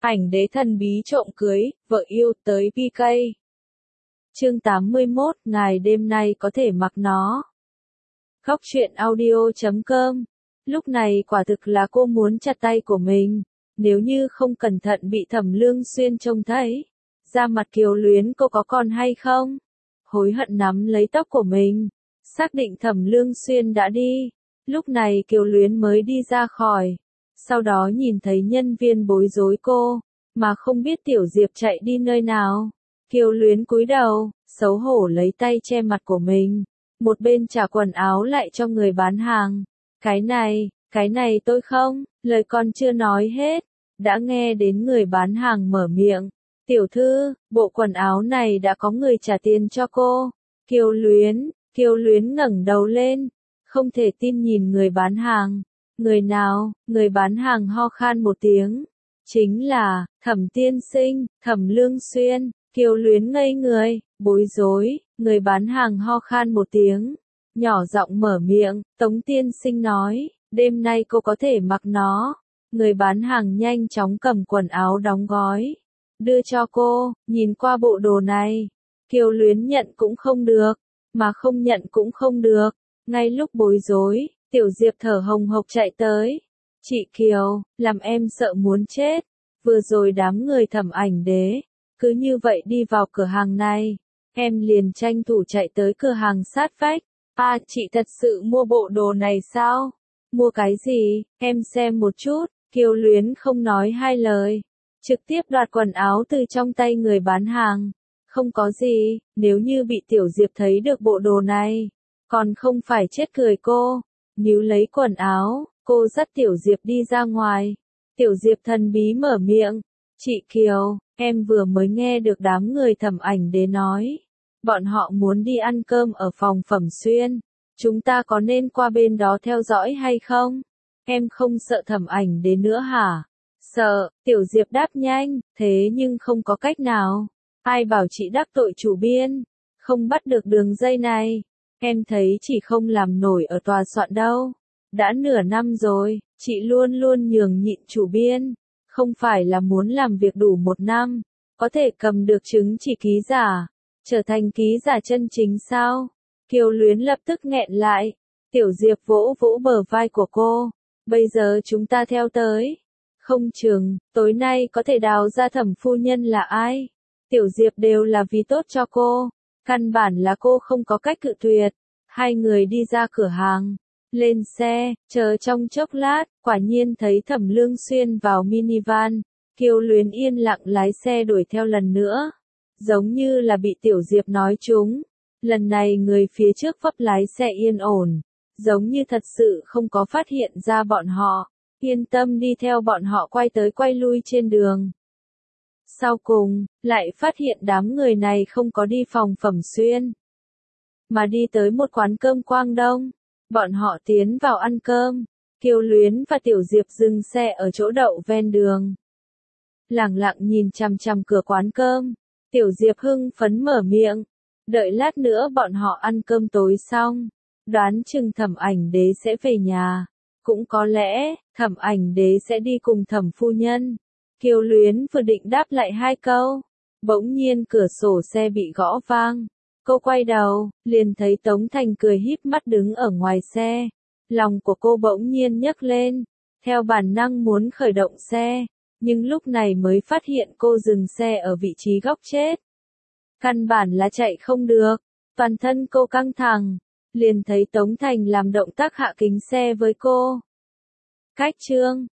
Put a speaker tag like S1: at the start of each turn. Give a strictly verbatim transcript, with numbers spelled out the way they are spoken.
S1: Ảnh đế thần bí trộm cưới, vợ yêu tới pê ca. Chương tám mươi mốt, ngài đêm nay có thể mặc nó. Góc truyện audio chấm com. Lúc này quả thực là cô muốn chặt tay của mình, nếu như không cẩn thận bị Thẩm Lương Xuyên trông thấy. Da mặt Kiều Luyến cô có còn hay không? Hối hận nắm lấy tóc của mình, xác định Thẩm Lương Xuyên đã đi. Lúc này Kiều Luyến mới đi ra khỏi. Sau đó nhìn thấy nhân viên bối rối cô, mà không biết Tiểu Diệp chạy đi nơi nào. Kiều Luyến cúi đầu, xấu hổ lấy tay che mặt của mình, một bên trả quần áo lại cho người bán hàng. Cái này, cái này tôi không, lời con chưa nói hết, đã nghe đến người bán hàng mở miệng. Tiểu thư, bộ quần áo này đã có người trả tiền cho cô. Kiều Luyến, Kiều Luyến ngẩng đầu lên, không thể tin nhìn người bán hàng. Người nào? Người bán hàng ho khan một tiếng. Chính là, Thẩm tiên sinh, Thẩm Lương Xuyên. Kiều Luyến ngây người, bối rối, người bán hàng ho khan một tiếng. Nhỏ giọng mở miệng, Tống tiên sinh nói, đêm nay cô có thể mặc nó. Người bán hàng nhanh chóng cầm quần áo đóng gói, đưa cho cô, nhìn qua bộ đồ này. Kiều Luyến nhận cũng không được, mà không nhận cũng không được. Ngay lúc bối rối, Tiểu Diệp thở hồng hộc chạy tới. Chị Kiều, làm em sợ muốn chết. Vừa rồi đám người Thẩm Ảnh Đế, cứ như vậy đi vào cửa hàng này. Em liền tranh thủ chạy tới cửa hàng sát vách. À, chị thật sự mua bộ đồ này sao? Mua cái gì? Em xem một chút. Kiều Luyến không nói hai lời, trực tiếp đoạt quần áo từ trong tay người bán hàng. Không có gì, nếu như bị Tiểu Diệp thấy được bộ đồ này, còn không phải chết cười cô. Níu lấy quần áo, cô dắt Tiểu Diệp đi ra ngoài. Tiểu Diệp thần bí mở miệng, chị Kiều, em vừa mới nghe được đám người Thẩm Ảnh Đế nói, bọn họ muốn đi ăn cơm ở phòng Phẩm Xuyên. Chúng ta có nên qua bên đó theo dõi hay không? Em không sợ Thẩm Ảnh Đế nữa hả? Sợ, Tiểu Diệp đáp nhanh, thế nhưng không có cách nào. Ai bảo chị đắc tội chủ biên, không bắt được đường dây này. Em thấy chị không làm nổi ở tòa soạn đâu. Đã nửa năm rồi, chị luôn luôn nhường nhịn chủ biên. Không phải là muốn làm việc đủ một năm, có thể cầm được chứng chỉ ký giả, trở thành ký giả chân chính sao? Kiều Luyến lập tức nghẹn lại. Tiểu Diệp vỗ vỗ bờ vai của cô. Bây giờ chúng ta theo tới. Không chừng, tối nay có thể đào ra Thẩm phu nhân là ai. Tiểu Diệp đều là vì tốt cho cô. Căn bản là cô không có cách cự tuyệt. Hai người đi ra cửa hàng, lên xe, chờ trong chốc lát, quả nhiên thấy Thẩm Lương Xuyên vào minivan. Kiều Luyến yên lặng lái xe đuổi theo lần nữa. Giống như là bị Tiểu Diệp nói trúng. Lần này người phía trước vấp lái xe yên ổn. Giống như thật sự không có phát hiện ra bọn họ. Yên tâm đi theo bọn họ quay tới quay lui trên đường. Sau cùng, lại phát hiện đám người này không có đi phòng Phẩm Xuyên, mà đi tới một quán cơm Quang Đông. Bọn họ tiến vào ăn cơm. Kiều Luyến và Tiểu Diệp dừng xe ở chỗ đậu ven đường. Lẳng lặng nhìn chằm chằm cửa quán cơm. Tiểu Diệp hưng phấn mở miệng. Đợi lát nữa bọn họ ăn cơm tối xong, đoán chừng Thẩm Ảnh Đế sẽ về nhà. Cũng có lẽ, Thẩm Ảnh Đế sẽ đi cùng Thẩm phu nhân. Kiều Luyến vừa định đáp lại hai câu, bỗng nhiên cửa sổ xe bị gõ vang. Cô quay đầu, liền thấy Tống Thành cười híp mắt đứng ở ngoài xe. Lòng của cô bỗng nhiên nhấc lên, theo bản năng muốn khởi động xe, nhưng lúc này mới phát hiện cô dừng xe ở vị trí góc chết. Căn bản là chạy không được, toàn thân cô căng thẳng, liền thấy Tống Thành làm động tác hạ kính xe với cô. Cách chương